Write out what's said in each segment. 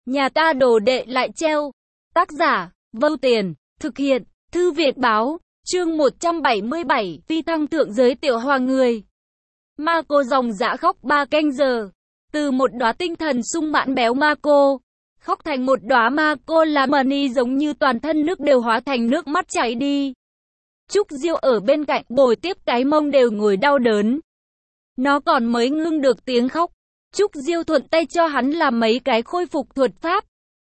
Nhà ta đồ đệ lại treo. Tác giả, Vâu Tiền, thực hiện, Thư viện báo, chương 177, phi thăng thượng giới tiểu hoàng người. Ma cô dòng dã khóc 3 canh giờ. Từ một đóa tinh thần sung mãn béo ma cô, khóc thành một đóa ma cô làm Mani giống như toàn thân nước đều hóa thành nước mắt chảy đi. Trúc Diêu ở bên cạnh bồi tiếp cái mông đều ngồi đau đớn. Nó còn mới ngưng được tiếng khóc. Trúc Diêu thuận tay cho hắn làm mấy cái khôi phục thuật pháp.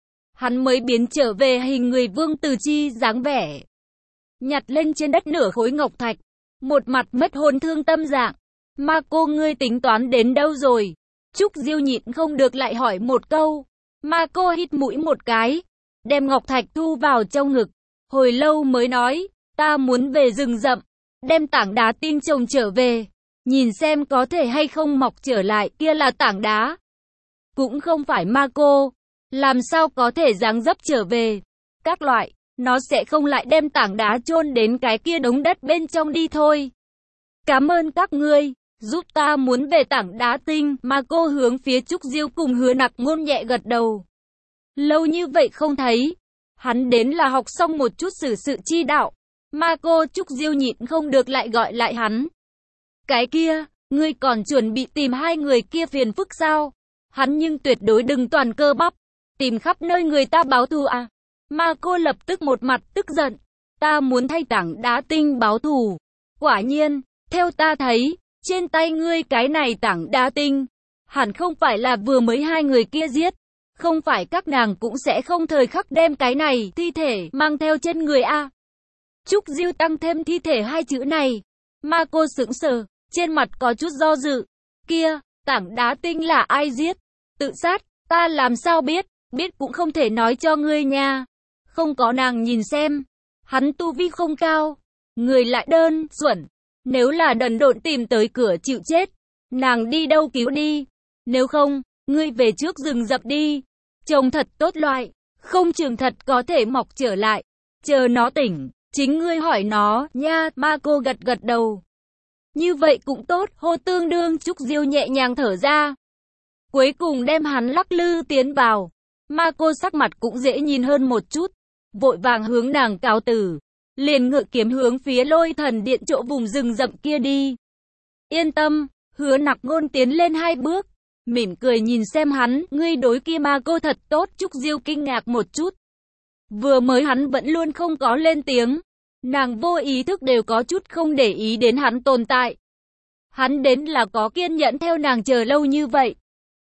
Hắn mới biến trở về hình người Vương Từ Chi dáng vẻ. Nhặt lên trên đất nửa khối ngọc thạch. Một mặt mất hồn thương tâm dạng. Ma cô ngươi tính toán đến đâu rồi? Trúc Diêu nhịn không được lại hỏi một câu. Ma cô hít mũi một cái. Đem ngọc thạch thu vào trong ngực. Hồi lâu mới nói. Ta muốn về rừng rậm. Đem tảng đá tin chồng trở về. Nhìn xem có thể hay không mọc trở lại, kia là tảng đá. Cũng không phải ma cô. Làm sao có thể giáng dấp trở về. Các loại, nó sẽ không lại đem tảng đá chôn đến cái kia đống đất bên trong đi thôi. Cảm ơn các ngươi, giúp ta muốn về tảng đá tinh. Ma cô hướng phía Trúc Diêu cùng Hứa Nặc Ngôn nhẹ gật đầu. Lâu như vậy không thấy. Hắn đến là học xong một chút xử sự chi đạo. Ma cô Trúc Diêu nhịn không được lại gọi lại hắn. Cái kia, ngươi còn chuẩn bị tìm hai người kia phiền phức sao? Hắn nhưng tuyệt đối đừng toàn cơ bắp. Tìm khắp nơi người ta báo thù à? Ma cô lập tức một mặt tức giận. Ta muốn thay tảng đá tinh báo thù. Quả nhiên, theo ta thấy, trên tay ngươi cái này tảng đá tinh, hẳn không phải là vừa mới hai người kia giết. Không phải các nàng cũng sẽ không thời khắc đem cái này thi thể mang theo trên người à? Trúc Diêu tăng thêm thi thể hai chữ này. Ma cô sững sờ, trên mặt có chút do dự. Kia, tảng đá tinh là ai giết? Tự sát, ta làm sao biết? Biết cũng không thể nói cho ngươi nha. Không có nàng nhìn xem. Hắn tu vi không cao. Người lại đơn, xuẩn. Nếu là đần độn tìm tới cửa chịu chết. Nàng đi đâu cứu đi. Nếu không, ngươi về trước rừng rậm đi. Trông thật tốt loại. Không chừng thật có thể mọc trở lại. Chờ nó tỉnh, chính ngươi hỏi nó, nha. Ma cô gật gật đầu. Như vậy cũng tốt, hô tương đương. Trúc Diêu nhẹ nhàng thở ra. Cuối cùng đem hắn lắc lư tiến vào. Ma cô sắc mặt cũng dễ nhìn hơn một chút. Vội vàng hướng nàng cáo từ. Liền ngự kiếm hướng phía Lôi Thần Điện chỗ vùng rừng rậm kia đi. Yên tâm, Hứa Nặc Ngôn tiến lên 2 bước. Mỉm cười nhìn xem hắn, ngươi đối kia ma cô thật tốt. Trúc Diêu kinh ngạc một chút. Vừa mới hắn vẫn luôn không có lên tiếng. Nàng vô ý thức đều có chút không để ý đến hắn tồn tại. Hắn đến là có kiên nhẫn theo nàng chờ lâu như vậy.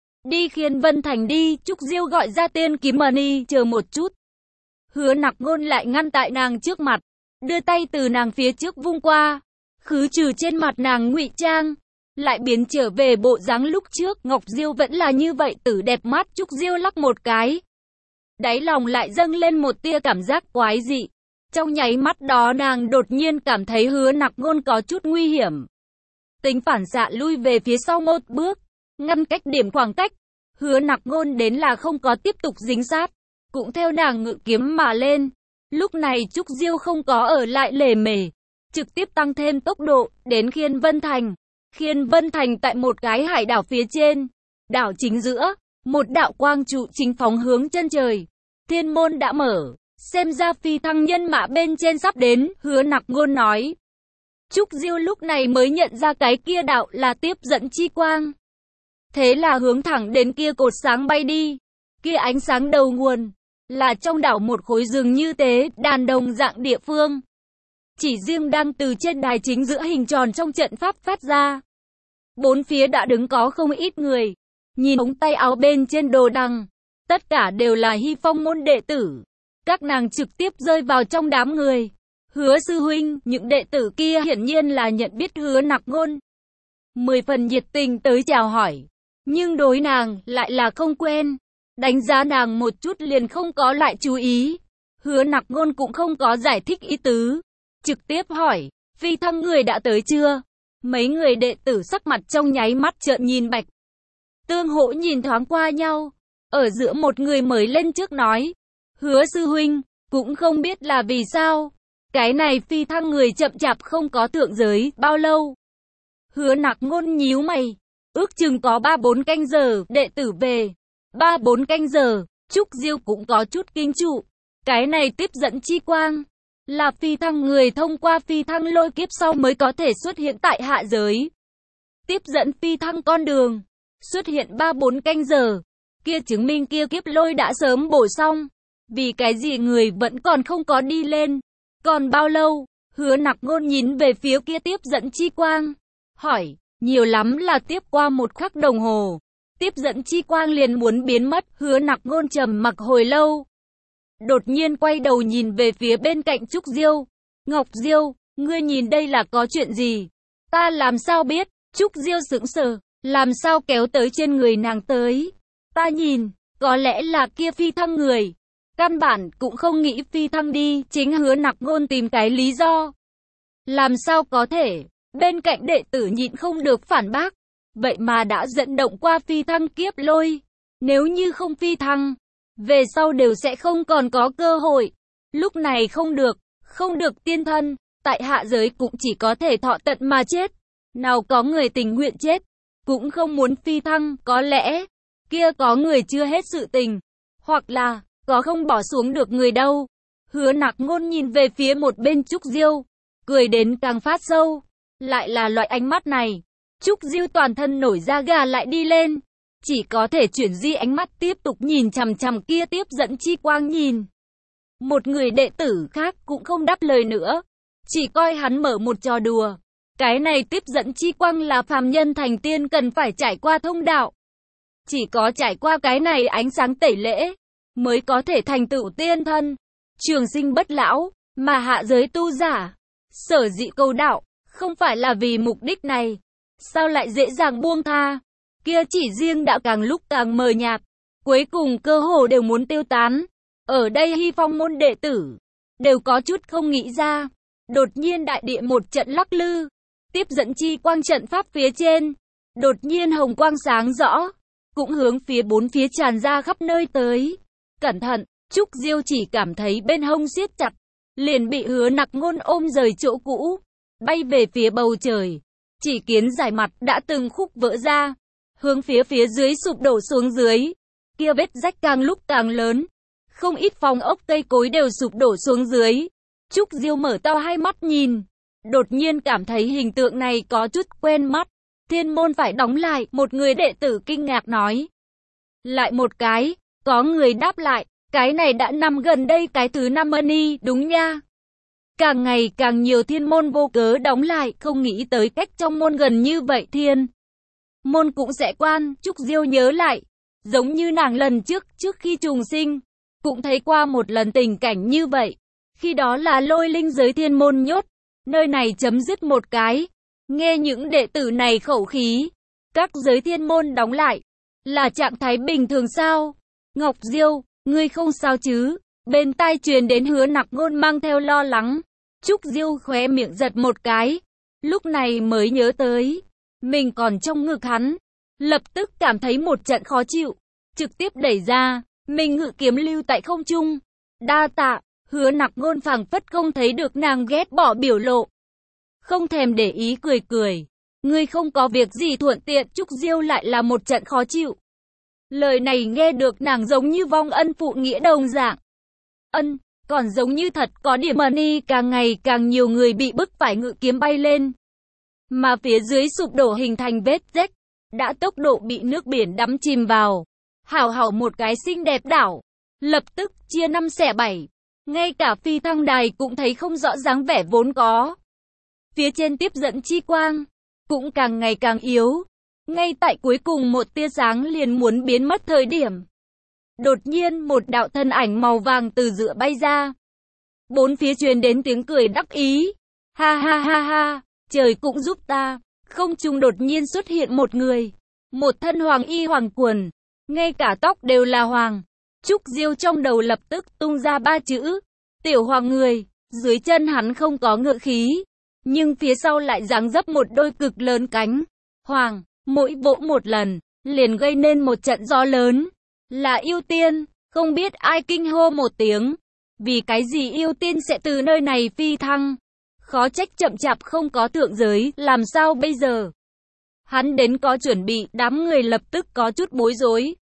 Đi Khiên Vân Thành đi. Trúc Diêu gọi ra Tiên Kiếm Mani, chờ một chút. Hứa Nặc Ngôn lại ngăn tại nàng trước mặt. Đưa tay từ nàng phía trước vung qua. Khứ trừ trên mặt nàng ngụy trang. Lại biến trở về bộ dáng lúc trước. Ngọc Diêu vẫn là như vậy tử đẹp mắt. Trúc Diêu lắc một cái. Đáy lòng lại dâng lên một tia cảm giác quái dị. Trong nháy mắt đó nàng đột nhiên cảm thấy Hứa Nặc Ngôn có chút nguy hiểm. Tính phản xạ lui về phía sau một bước. Ngăn cách điểm khoảng cách. Hứa Nặc Ngôn đến là không có tiếp tục dính sát. Cũng theo nàng ngự kiếm mà lên. Lúc này Trúc Diêu không có ở lại lề mề. Trực tiếp tăng thêm tốc độ, đến Khiên Vân Thành. Khiên Vân Thành tại một cái hải đảo phía trên. Đảo chính giữa, một đạo quang trụ chính phóng hướng chân trời. Thiên môn đã mở. Xem ra phi thăng nhân mã bên trên sắp đến, Hứa Nặc Ngôn nói. Trúc Diêu lúc này mới nhận ra cái kia đạo là tiếp dẫn chi quang. Thế là hướng thẳng đến kia cột sáng bay đi. Kia ánh sáng đầu nguồn là trong đảo một khối rừng như thế, đàn đồng dạng địa phương. Chỉ riêng đang từ trên đài chính giữa hình tròn trong trận pháp phát ra. Bốn phía đã đứng có không ít người. Nhìn ống tay áo bên trên đồ đằng, tất cả đều là Hy Phong môn đệ tử. Các nàng trực tiếp rơi vào trong đám người. Hứa sư huynh, những đệ tử kia hiển nhiên là nhận biết Hứa Nặc Ngôn. 10 phần nhiệt tình tới chào hỏi. Nhưng đối nàng lại là không quen. Đánh giá nàng một chút liền không có lại chú ý. Hứa Nặc Ngôn cũng không có giải thích ý tứ. Trực tiếp hỏi, phi thăng người đã tới chưa? Mấy người đệ tử sắc mặt trong nháy mắt trợn nhìn bạch. Tương hỗ nhìn thoáng qua nhau. Ở giữa một người mới lên trước nói. Hứa sư huynh, cũng không biết là vì sao. Cái này phi thăng người chậm chạp không có thượng giới, bao lâu? Hứa Nặc Ngôn nhíu mày. Ước chừng có 3-4 canh giờ, đệ tử về. 3-4 canh giờ, Trúc Diêu cũng có chút kinh trụ. Cái này tiếp dẫn chi quang là phi thăng người thông qua phi thăng lôi kiếp sau mới có thể xuất hiện tại hạ giới. Tiếp dẫn phi thăng con đường xuất hiện 3-4 canh giờ, kia chứng minh kia kiếp lôi đã sớm bổ xong. Vì cái gì người vẫn còn không có đi lên? Còn bao lâu? Hứa Nặc Ngôn nhìn về phía kia tiếp dẫn chi quang, hỏi, nhiều lắm là tiếp qua 1 khắc đồng hồ. Tiếp dẫn chi quang liền muốn biến mất. Hứa Nặc Ngôn trầm mặc hồi lâu, đột nhiên quay đầu nhìn về phía bên cạnh Trúc Diêu. Ngọc Diêu, ngươi nhìn đây là có chuyện gì? Ta làm sao biết? Trúc Diêu sững sờ, làm sao kéo tới trên người nàng tới? Ta nhìn, có lẽ là kia phi thăng người. Căn bản cũng không nghĩ phi thăng đi. Chính Hứa Nặc Ngôn tìm cái lý do. Làm sao có thể? Bên cạnh đệ tử nhịn không được phản bác. Vậy mà đã dẫn động qua phi thăng kiếp lôi. Nếu như không phi thăng, về sau đều sẽ không còn có cơ hội. Lúc này không được tiên thân, tại hạ giới cũng chỉ có thể thọ tận mà chết. Nào có người tình nguyện chết, cũng không muốn phi thăng. Có lẽ, kia có người chưa hết sự tình, hoặc là, có không bỏ xuống được người đâu. Hứa Nặc Ngôn nhìn về phía một bên Trúc Diêu, cười đến càng phát sâu. Lại là loại ánh mắt này. Trúc Diêu toàn thân nổi da gà lại đi lên. Chỉ có thể chuyển di ánh mắt tiếp tục nhìn chằm chằm kia tiếp dẫn chi quang nhìn. Một người đệ tử khác cũng không đáp lời nữa. Chỉ coi hắn mở một trò đùa. Cái này tiếp dẫn chi quang là phàm nhân thành tiên cần phải trải qua thông đạo. Chỉ có trải qua cái này ánh sáng tẩy lễ, mới có thể thành tựu tiên thân. Trường sinh bất lão, mà hạ giới tu giả. Sở dĩ cầu đạo, không phải là vì mục đích này. Sao lại dễ dàng buông tha? Kia chỉ riêng đạo càng lúc càng mờ nhạt. Cuối cùng cơ hồ đều muốn tiêu tán. Ở đây Hy Phong môn đệ tử đều có chút không nghĩ ra. Đột nhiên đại địa một trận lắc lư. Tiếp dẫn chi quang trận pháp phía trên. Đột nhiên hồng quang sáng rõ. Cũng hướng phía bốn phía tràn ra khắp nơi tới. Cẩn thận, Trúc Diêu chỉ cảm thấy bên hông siết chặt. Liền bị Hứa Nặc Ngôn ôm rời chỗ cũ. Bay về phía bầu trời. Chỉ kiến giải mặt đã từng khúc vỡ ra. Hướng phía dưới sụp đổ xuống dưới. Kia vết rách càng lúc càng lớn. Không ít phòng ốc cây cối đều sụp đổ xuống dưới. Trúc Diêu mở to hai mắt nhìn. Đột nhiên cảm thấy hình tượng này có chút quen mắt. Thiên môn phải đóng lại. Một người đệ tử kinh ngạc nói. Lại một cái. Có người đáp lại. Cái này đã nằm gần đây cái thứ 5 ni, đúng nha. Càng ngày càng nhiều thiên môn vô cớ đóng lại. Không nghĩ tới cách trong môn gần như vậy thiên môn cũng sẽ quan. Trúc Diêu nhớ lại. Giống như nàng lần trước khi trùng sinh. Cũng thấy qua một lần tình cảnh như vậy. Khi đó là lôi linh giới thiên môn nhốt. Nơi này chấm dứt một cái. Nghe những đệ tử này khẩu khí. Các giới thiên môn đóng lại. Là trạng thái bình thường sao? Ngọc Diêu, ngươi không sao chứ? Bên tai truyền đến Hứa Nặc Ngôn mang theo lo lắng. Trúc Diêu khóe miệng giật một cái. Lúc này mới nhớ tới. Mình còn trong ngực hắn. Lập tức cảm thấy một trận khó chịu. Trực tiếp đẩy ra. Mình ngự kiếm lưu tại không trung. Đa tạ. Hứa Nặc Ngôn phảng phất không thấy được nàng ghét bỏ biểu lộ. Không thèm để ý cười cười. Ngươi không có việc gì thuận tiện. Trúc Diêu lại là một trận khó chịu. Lời này nghe được nàng giống như vong ân phụ nghĩa đồng dạng. Ân, còn giống như thật có điểm ni. Càng ngày càng nhiều người bị bức phải ngự kiếm bay lên. Mà phía dưới sụp đổ hình thành vết rách. Đã tốc độ bị nước biển đắm chìm vào. Hảo một cái xinh đẹp đảo. Lập tức chia 5 xẻ 7. Ngay cả phi thăng đài cũng thấy không rõ dáng vẻ vốn có. Phía trên tiếp dẫn chi quang. Cũng càng ngày càng yếu. Ngay tại cuối cùng một tia sáng liền muốn biến mất thời điểm. Đột nhiên một đạo thân ảnh màu vàng từ giữa bay ra. Bốn phía truyền đến tiếng cười đắc ý. Ha ha ha ha, trời cũng giúp ta. Không trung đột nhiên xuất hiện một người. Một thân hoàng y hoàng quần. Ngay cả tóc đều là hoàng. Trúc Diêu trong đầu lập tức tung ra 3 chữ. Tiểu hoàng người. Dưới chân hắn không có ngự khí. Nhưng phía sau lại giáng dấp một đôi cực lớn cánh. Hoàng, mỗi vỗ một lần, liền gây nên một trận gió lớn. Là yêu tiên, không biết ai kinh hô một tiếng. Vì cái gì yêu tiên sẽ từ nơi này phi thăng? Khó trách chậm chạp không có thượng giới, làm sao bây giờ? Hắn đến có chuẩn bị, đám người lập tức có chút bối rối.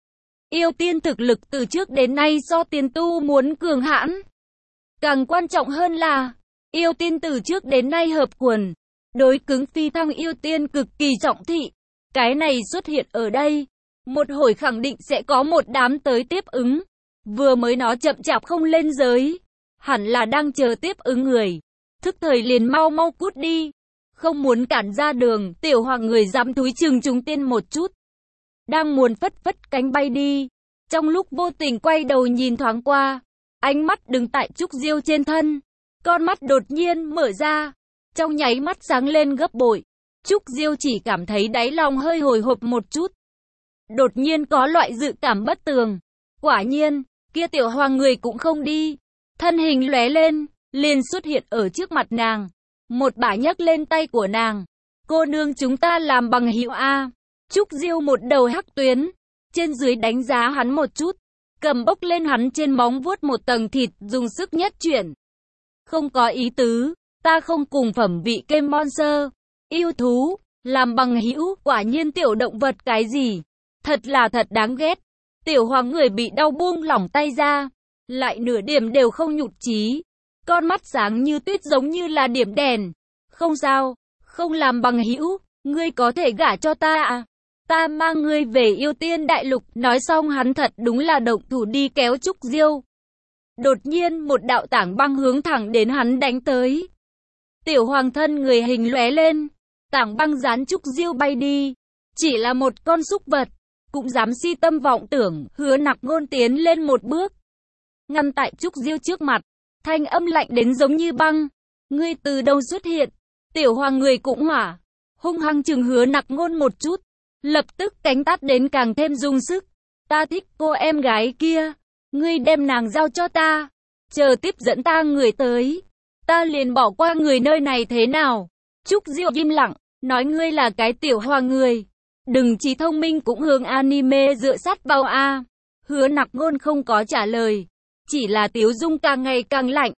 Yêu tiên thực lực từ trước đến nay do tiền tu muốn cường hãn. Càng quan trọng hơn là, yêu tiên từ trước đến nay hợp quần. Đối cứng phi thăng yêu tiên cực kỳ trọng thị. Cái này xuất hiện ở đây. Một hồi khẳng định sẽ có một đám tới tiếp ứng. Vừa mới nó chậm chạp không lên giới. Hẳn là đang chờ tiếp ứng người. Thức thời liền mau mau cút đi. Không muốn cản ra đường, tiểu hoàng người dám thúi chừng chúng tiên một chút. Đang muốn phất phất cánh bay đi. Trong lúc vô tình quay đầu nhìn thoáng qua. Ánh mắt đứng tại Trúc Diêu trên thân. Con mắt đột nhiên mở ra. Trong nháy mắt sáng lên gấp bội. Trúc Diêu chỉ cảm thấy đáy lòng hơi hồi hộp một chút. Đột nhiên có loại dự cảm bất tường. Quả nhiên, kia tiểu hoàng người cũng không đi. Thân hình lóe lên, liền xuất hiện ở trước mặt nàng. Một bả nhấc lên tay của nàng. Cô nương chúng ta làm bằng hữu A. Trúc Diêu một đầu hắc tuyến. Trên dưới đánh giá hắn một chút. Cầm bốc lên hắn trên móng vuốt một tầng thịt dùng sức nhất chuyển. Không có ý tứ. Ta không cùng phẩm vị game monster. Yêu thú. Làm bằng hữu quả nhiên tiểu động vật cái gì. Thật là thật đáng ghét. Tiểu hoàng người bị đau buông lỏng tay ra. Lại nửa điểm đều không nhụt chí. Con mắt sáng như tuyết giống như là điểm đèn. Không sao. Không làm bằng hữu. Ngươi có thể gả cho ta à? Ta mang ngươi về yêu tiên đại lục. Nói xong hắn thật đúng là động thủ đi kéo Trúc Diêu. Đột nhiên một đạo tảng băng hướng thẳng đến hắn đánh tới. Tiểu hoàng thân người hình lóe lên. Tảng băng dán Trúc Diêu bay đi. Chỉ là một con súc vật. Cũng dám si tâm vọng tưởng. Hứa Nặc Ngôn tiến lên một bước. Ngăn tại Trúc Diêu trước mặt. Thanh âm lạnh đến giống như băng. Ngươi từ đâu xuất hiện? Tiểu hoàng người cũng hỏa. Hung hăng chừng Hứa Nặc Ngôn một chút. Lập tức cánh tát đến càng thêm dùng sức. Ta thích cô em gái kia. Ngươi đem nàng giao cho ta. Chờ tiếp dẫn ta người tới. Ta liền bỏ qua người nơi này thế nào? Trúc Diêu im lặng. Nói ngươi là cái tiểu hoàng người. Đừng trí thông minh cũng hướng anime dựa sát vào A. Hứa Nặc Ngôn không có trả lời. Chỉ là tiếu dung càng ngày càng lạnh.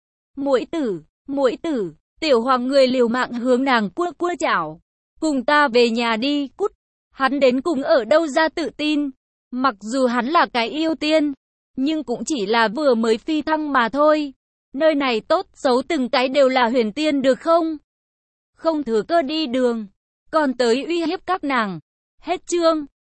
Muội tử, tiểu hoàng người liều mạng hướng nàng cua cua chảo. Cùng ta về nhà đi, cút. Hắn đến cùng ở đâu ra tự tin. Mặc dù hắn là cái yêu tiên. Nhưng cũng chỉ là vừa mới phi thăng mà thôi. Nơi này tốt xấu từng cái đều là huyền tiên được không? Không thừa cơ đi đường. Còn tới uy hiếp các nàng. Hết chương.